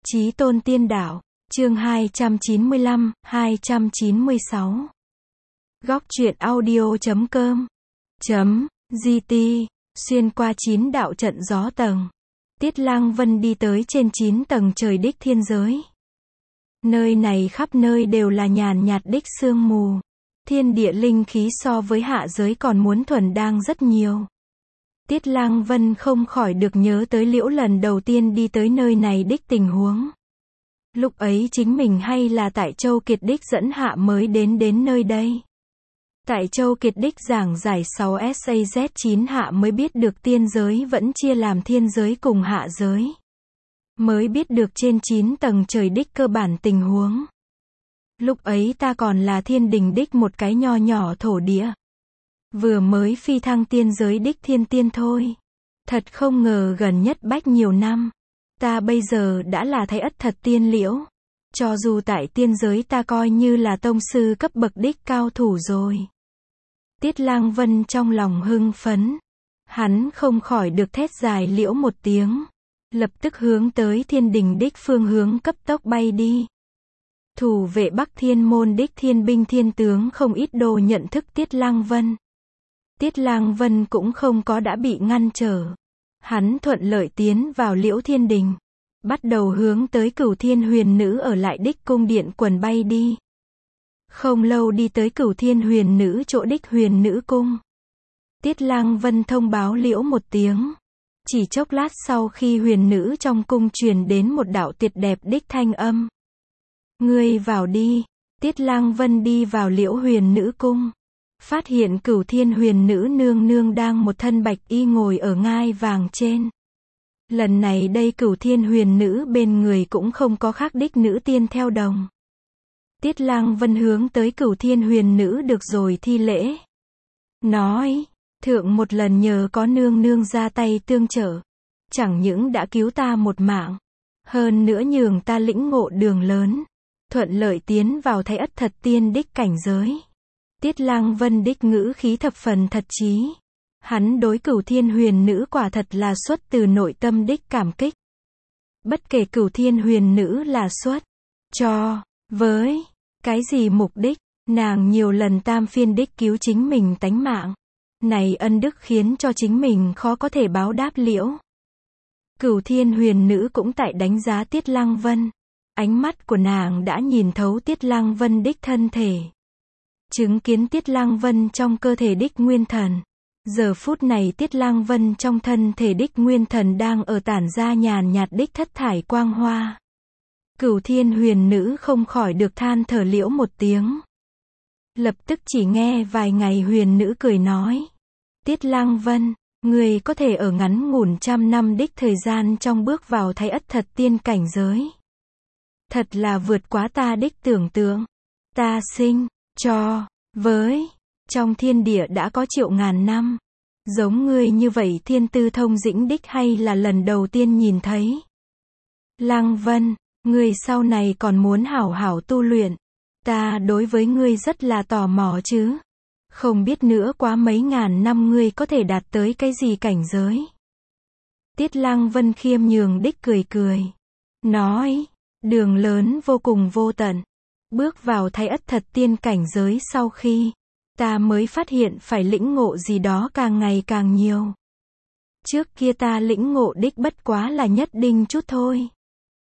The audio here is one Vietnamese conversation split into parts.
Chí tôn tiên đạo, chương 295, 296. Góc truyện audio.com .gt, xuyên qua 9 đạo trận gió tầng. Tiết Lang Vân đi tới trên 9 tầng trời đích thiên giới. Nơi này khắp nơi đều là nhàn nhạt đích sương mù. Thiên địa linh khí so với hạ giới còn muốn thuần đang rất nhiều. Tiết Lang Vân không khỏi được nhớ tới Liễu lần đầu tiên đi tới nơi này đích tình huống. Lúc ấy chính mình hay là tại Châu Kiệt đích dẫn hạ mới đến nơi đây. Tại Châu Kiệt đích giảng giải 6SAZ9 hạ mới biết được tiên giới vẫn chia làm thiên giới cùng hạ giới. Mới biết được trên 9 tầng trời đích cơ bản tình huống. Lúc ấy ta còn là thiên đình đích một cái nho nhỏ thổ địa. Vừa mới phi thăng tiên giới đích thiên tiên thôi. Thật không ngờ gần nhất bách nhiều năm. Ta bây giờ đã là Thái Ất thật tiên Liễu. Cho dù tại tiên giới ta coi như là tông sư cấp bậc đích cao thủ rồi. Tiết Lang Vân trong lòng hưng phấn. Hắn không khỏi được thét dài liễu một tiếng. Lập tức hướng tới thiên đình đích phương hướng cấp tốc bay đi. Thủ vệ Bắc Thiên môn đích thiên binh thiên tướng không ít đồ nhận thức Tiết Lang Vân. Tiết Lang Vân cũng không có đã bị ngăn trở. Hắn thuận lợi tiến vào Liễu Thiên Đình. Bắt đầu hướng tới Cửu Thiên Huyền Nữ ở lại đích cung điện quần bay đi. Không lâu đi tới Cửu Thiên Huyền Nữ chỗ đích Huyền Nữ cung. Tiết Lang Vân thông báo Liễu một tiếng. Chỉ chốc lát sau khi Huyền Nữ trong cung truyền đến một đạo tuyệt đẹp đích thanh âm. Ngươi vào đi. Tiết Lang Vân đi vào Liễu Huyền Nữ cung. Phát hiện Cửu Thiên Huyền Nữ nương nương đang một thân bạch y ngồi ở ngai vàng trên. Lần này đây Cửu Thiên Huyền Nữ bên người cũng không có khác đích nữ tiên theo đồng. Tiết Lang Vân hướng tới Cửu Thiên Huyền Nữ được rồi thi lễ. Nói, thượng một lần nhờ có nương nương ra tay tương trợ. Chẳng những đã cứu ta một mạng. Hơn nữa nhường ta lĩnh ngộ đường lớn. Thuận lợi tiến vào Thái Ất thật tiên đích cảnh giới. Tiết Lang Vân đích ngữ khí thập phần thật chí. Hắn đối Cửu Thiên Huyền Nữ quả thật là xuất từ nội tâm đích cảm kích. Bất kể Cửu Thiên Huyền Nữ là xuất cho với cái gì mục đích, nàng nhiều lần tam phiên đích cứu chính mình tánh mạng. Này ân đức khiến cho chính mình khó có thể báo đáp liễu. Cửu Thiên Huyền Nữ cũng tại đánh giá Tiết Lang Vân. Ánh mắt của nàng đã nhìn thấu Tiết Lang Vân đích thân thể. Chứng kiến Tiết Lang Vân trong cơ thể đích nguyên thần. Giờ phút này Tiết Lang Vân trong thân thể đích nguyên thần đang ở tản ra nhàn nhạt đích thất thải quang hoa. Cửu Thiên Huyền Nữ không khỏi được than thở liễu một tiếng. Lập tức chỉ nghe vài ngày Huyền Nữ cười nói. Tiết Lang Vân, người có thể ở ngắn ngủn trăm năm đích thời gian trong bước vào Thái Ất thật tiên cảnh giới. Thật là vượt quá ta đích tưởng tượng. Ta sinh cho với trong thiên địa đã có triệu ngàn năm. Giống ngươi như vậy thiên tư thông dĩnh đích hay là lần đầu tiên nhìn thấy. Lang Vân, ngươi sau này còn muốn hảo hảo tu luyện. Ta đối với ngươi rất là tò mò chứ. Không biết nữa quá mấy ngàn năm ngươi có thể đạt tới cái gì cảnh giới. Tiết Lang Vân khiêm nhường đích cười cười. Nói, đường lớn vô cùng vô tận. Bước vào Thái Ất thật tiên cảnh giới sau khi, ta mới phát hiện phải lĩnh ngộ gì đó càng ngày càng nhiều. Trước kia ta lĩnh ngộ đích bất quá là nhất định chút thôi.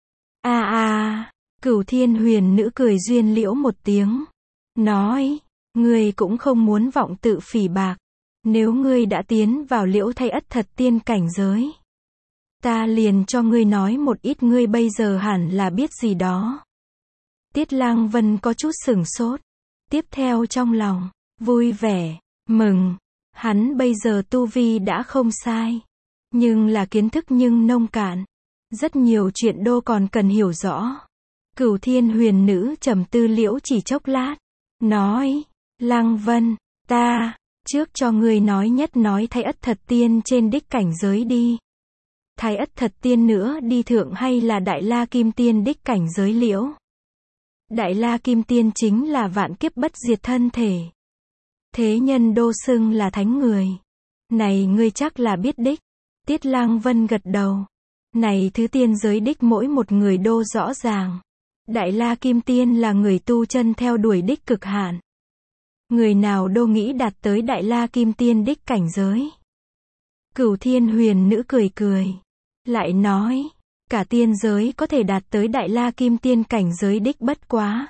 Cửu Thiên Huyền Nữ cười duyên liễu một tiếng. Nói, ngươi cũng không muốn vọng tự phỉ bạc. Nếu ngươi đã tiến vào Liễu Thái Ất thật tiên cảnh giới. Ta liền cho ngươi nói một ít ngươi bây giờ hẳn là biết gì đó. Tiết Lang Vân có chút sửng sốt. Tiếp theo trong lòng, vui vẻ, mừng. Hắn bây giờ tu vi đã không sai. Nhưng là kiến thức nhưng nông cạn. Rất nhiều chuyện đô còn cần hiểu rõ. Cửu Thiên Huyền Nữ trầm tư liễu chỉ chốc lát. Nói, Lang Vân, ta, trước cho ngươi nói nhất nói Thái Ất thật tiên trên đích cảnh giới đi. Thái Ất thật tiên nữa đi thượng hay là Đại La Kim Tiên đích cảnh giới liễu? Đại La Kim Tiên chính là vạn kiếp bất diệt thân thể. Thế nhân đô xưng là thánh người. Này ngươi chắc là biết đích. Tiết Lang Vân gật đầu. Này thứ tiên giới đích mỗi một người đô rõ ràng. Đại La Kim Tiên là người tu chân theo đuổi đích cực hạn. Người nào đô nghĩ đạt tới Đại La Kim Tiên đích cảnh giới. Cửu Thiên Huyền Nữ cười cười. Lại nói, cả tiên giới có thể đạt tới Đại La Kim Tiên cảnh giới đích bất quá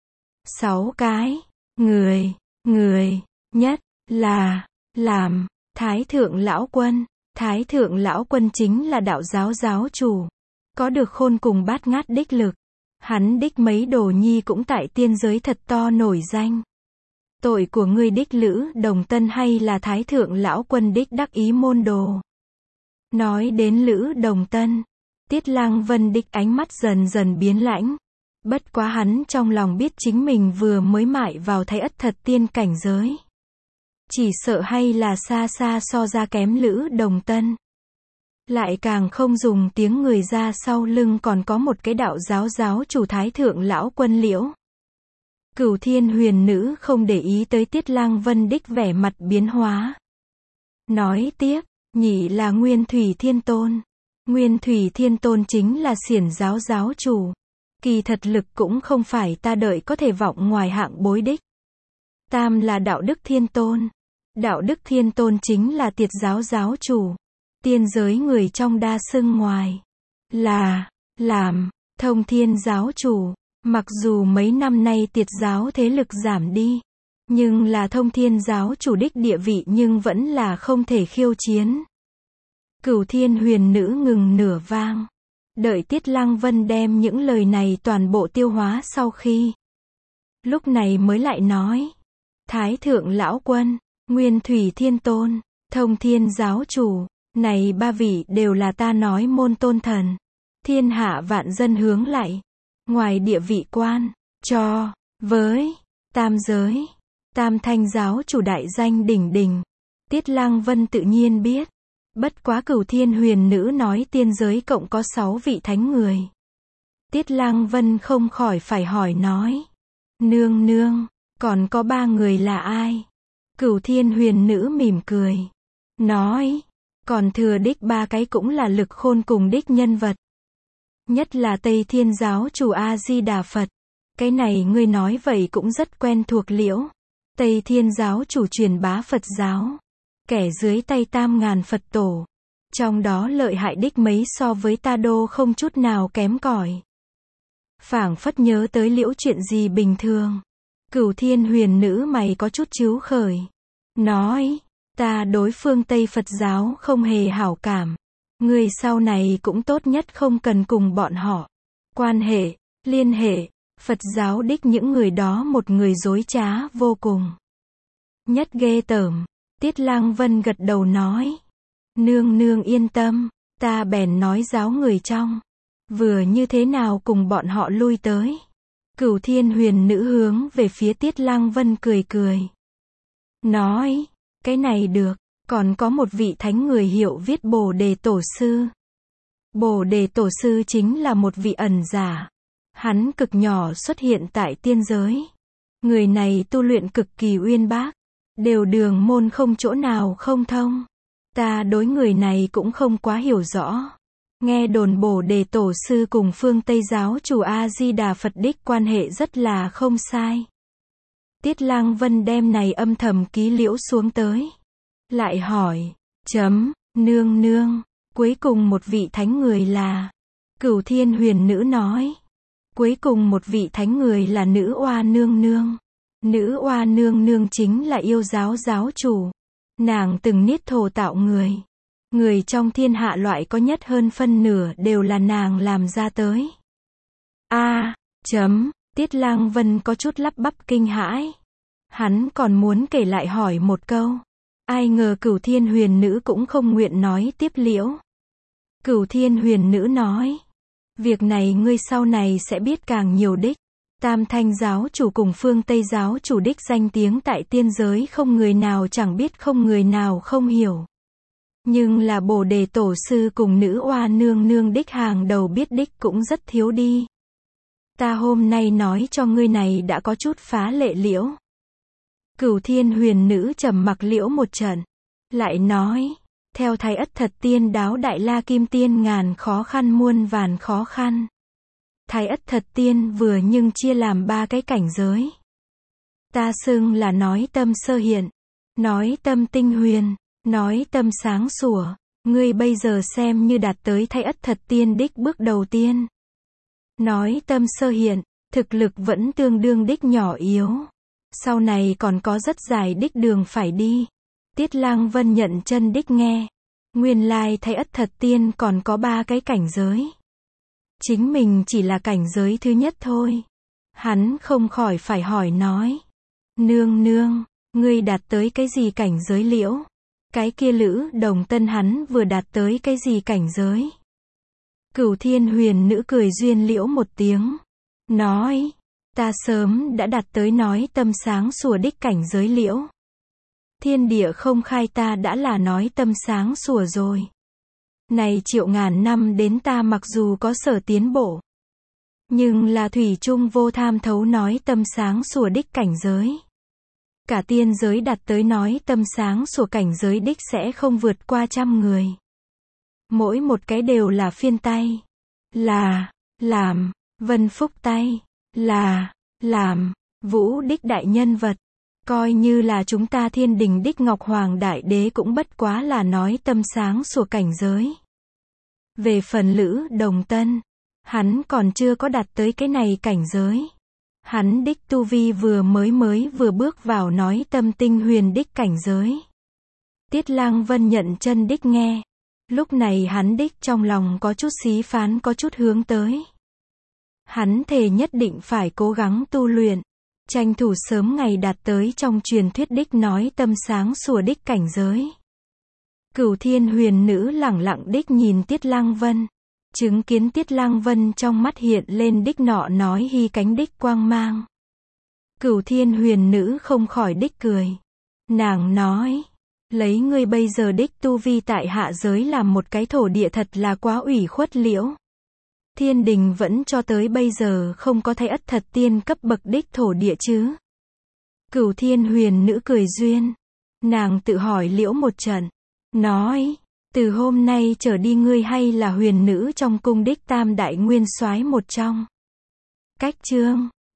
6 cái. Người, nhất, là, làm, Thái Thượng Lão Quân. Thái Thượng Lão Quân chính là đạo giáo giáo chủ. Có được khôn cùng bát ngát đích lực. Hắn đích mấy đồ nhi cũng tại tiên giới thật to nổi danh. Tội của ngươi đích Lữ Đồng Tân hay là Thái Thượng Lão Quân đích đắc ý môn đồ. Nói đến Lữ Đồng Tân, Tiết Lăng Vân đích ánh mắt dần dần biến lãnh. Bất quá hắn trong lòng biết chính mình vừa mới mại vào Thái Ất thật tiên cảnh giới. Chỉ sợ hay là xa xa so ra kém Lữ Đồng Tân. Lại càng không dùng tiếng người ra sau lưng còn có một cái đạo giáo giáo chủ Thái Thượng Lão Quân Liễu. Cửu Thiên Huyền Nữ không để ý tới Tiết Lăng Vân đích vẻ mặt biến hóa. Nói tiếp, nhị là Nguyên Thủy Thiên Tôn. Nguyên Thủy Thiên Tôn chính là xiển giáo giáo chủ. Kỳ thật lực cũng không phải ta đợi có thể vọng ngoài hạng bối đích. Tam là Đạo Đức Thiên Tôn. Đạo Đức Thiên Tôn chính là Tiệt giáo giáo chủ. Tiên giới người trong đa xưng ngoài là làm Thông Thiên giáo chủ. Mặc dù mấy năm nay Tiệt giáo thế lực giảm đi, nhưng là Thông Thiên giáo chủ đích địa vị nhưng vẫn là không thể khiêu chiến. Cửu Thiên Huyền Nữ ngừng nửa vang. Đợi Tiết Lăng Vân đem những lời này toàn bộ tiêu hóa sau khi. Lúc này mới lại nói. Thái Thượng Lão Quân, Nguyên Thủy Thiên Tôn, Thông Thiên giáo chủ. Này ba vị đều là ta nói môn tôn thần. Thiên hạ vạn dân hướng lại. Ngoài địa vị quan, cho, với, tam giới, tam thanh giáo chủ đại danh đỉnh đỉnh. Tiết Lăng Vân tự nhiên biết. Bất quá Cửu Thiên Huyền Nữ nói tiên giới cộng có 6 vị thánh người. Tiết Lăng Vân không khỏi phải hỏi nói. Nương nương, còn có 3 người là ai? Cửu Thiên Huyền Nữ mỉm cười. Nói, còn thừa đích 3 cái cũng là lực khôn cùng đích nhân vật. Nhất là Tây Thiên giáo chủ A-di-đà Phật. Cái này ngươi nói vậy cũng rất quen thuộc liễu. Tây Thiên giáo chủ truyền bá Phật giáo. Kẻ dưới tay 8.000 Phật tổ. Trong đó lợi hại đích mấy so với ta đô không chút nào kém cỏi. Phảng phất nhớ tới liễu chuyện gì bình thường. Cửu Thiên Huyền Nữ mày có chút chíu khởi. Nói, ta đối phương Tây Phật giáo không hề hảo cảm. Người sau này cũng tốt nhất không cần cùng bọn họ quan hệ, liên hệ. Phật giáo đích những người đó một người dối trá vô cùng. Nhất ghê tởm. Tiết Lăng Vân gật đầu nói. Nương nương yên tâm, ta bèn nói giáo người trong. Vừa như thế nào cùng bọn họ lui tới. Cửu Thiên Huyền Nữ hướng về phía Tiết Lăng Vân cười cười. Nói, cái này được, còn có một vị thánh người hiệu viết Bồ Đề Tổ Sư. Bồ Đề Tổ Sư chính là một vị ẩn giả. Hắn cực nhỏ xuất hiện tại tiên giới. Người này tu luyện cực kỳ uyên bác. Đều đường môn không chỗ nào không thông. Ta đối người này cũng không quá hiểu rõ. Nghe đồn Bồ Đề Tổ Sư cùng phương Tây giáo chủ A-di-đà Phật đích quan hệ rất là không sai. Tiết Lăng Vân đem này âm thầm ký liễu xuống tới. Lại hỏi, nương nương, cuối cùng một vị thánh người là. Cửu Thiên Huyền Nữ nói. Cuối cùng một vị thánh người là Nữ Oa Nương Nương. Nữ Oa Nương Nương chính là yêu giáo giáo chủ. Nàng từng niết thổ tạo người. Người trong thiên hạ loại có nhất hơn phân nửa đều là nàng làm ra tới. Tiết Lăng Vân có chút lắp bắp kinh hãi. Hắn còn muốn kể lại hỏi một câu. Ai ngờ Cửu Thiên Huyền Nữ cũng không nguyện nói tiếp liễu. Cửu Thiên Huyền Nữ nói. Việc này ngươi sau này sẽ biết càng nhiều đích. Tam thanh giáo chủ cùng phương Tây giáo chủ đích danh tiếng tại tiên giới không người nào chẳng biết không người nào không hiểu. Nhưng là Bồ Đề Tổ Sư cùng Nữ Oa Nương Nương đích hàng đầu biết đích cũng rất thiếu đi. Ta hôm nay nói cho ngươi này đã có chút phá lệ liễu. Cửu Thiên Huyền Nữ trầm mặc liễu một trận. Lại nói, Theo Thái Ất Thật Tiên đáo Đại La Kim Tiên ngàn khó khăn muôn vàn khó khăn. Thái Ất Thật Tiên vừa nhưng chia làm 3 cái cảnh giới. Ta xưng là nói tâm sơ hiện, nói tâm tinh huyền, nói tâm sáng sủa. Ngươi bây giờ xem như đạt tới Thái Ất Thật Tiên đích bước đầu tiên. Nói tâm sơ hiện, thực lực vẫn tương đương đích nhỏ yếu. Sau này còn có rất dài đích đường phải đi. Tiết Lang Vân nhận chân đích nghe. Nguyên lai Thái Ất Thật Tiên còn có 3 cái cảnh giới. Chính mình chỉ là cảnh giới thứ nhất thôi. Hắn không khỏi phải hỏi nói. Nương nương, ngươi đạt tới cái gì cảnh giới liễu? Cái kia Lữ Đồng Tân hắn vừa đạt tới cái gì cảnh giới? Cửu Thiên Huyền Nữ cười duyên liễu một tiếng. Nói, ta sớm đã đạt tới nói tâm sáng sủa đích cảnh giới liễu. Thiên địa không khai ta đã là nói tâm sáng sủa rồi. Này triệu ngàn năm đến ta mặc dù có sở tiến bộ. Nhưng là thủy chung vô tham thấu nói tâm sáng sủa đích cảnh giới. Cả tiên giới đạt tới nói tâm sáng sủa cảnh giới đích sẽ không vượt qua 100 người. Mỗi một cái đều là phiên tay. Là, làm, Vân Phúc tay. Là, làm, vũ đích đại nhân vật. Coi như là chúng ta Thiên Đình đích Ngọc Hoàng Đại Đế cũng bất quá là nói tâm sáng sủa cảnh giới. Về phần Lữ Đồng Tân, hắn còn chưa có đạt tới cái này cảnh giới. Hắn đích tu vi vừa bước vào nói tâm tinh huyền đích cảnh giới. Tiết Lang Vân nhận chân đích nghe. Lúc này hắn đích trong lòng có chút xí phán, có chút hướng tới. Hắn thề nhất định phải cố gắng tu luyện, tranh thủ sớm ngày đạt tới trong truyền thuyết đích nói tâm sáng sủa đích cảnh giới. Cửu Thiên Huyền Nữ lẳng lặng đích nhìn Tiết Lang Vân, chứng kiến Tiết Lang Vân trong mắt hiện lên đích nọ nói hy cánh đích quang mang. Cửu Thiên Huyền Nữ không khỏi đích cười. Nàng nói, lấy ngươi bây giờ đích tu vi tại hạ giới làm một cái thổ địa thật là quá ủy khuất liễu. Thiên Đình vẫn cho tới bây giờ không có Thái Ất Thật Tiên cấp bậc đích thổ địa chứ. Cửu Thiên Huyền Nữ cười duyên. Nàng tự hỏi liễu một trận. Nói, từ hôm nay trở đi ngươi hay là huyền nữ trong cung đích tam đại nguyên soái một trong. Cách chương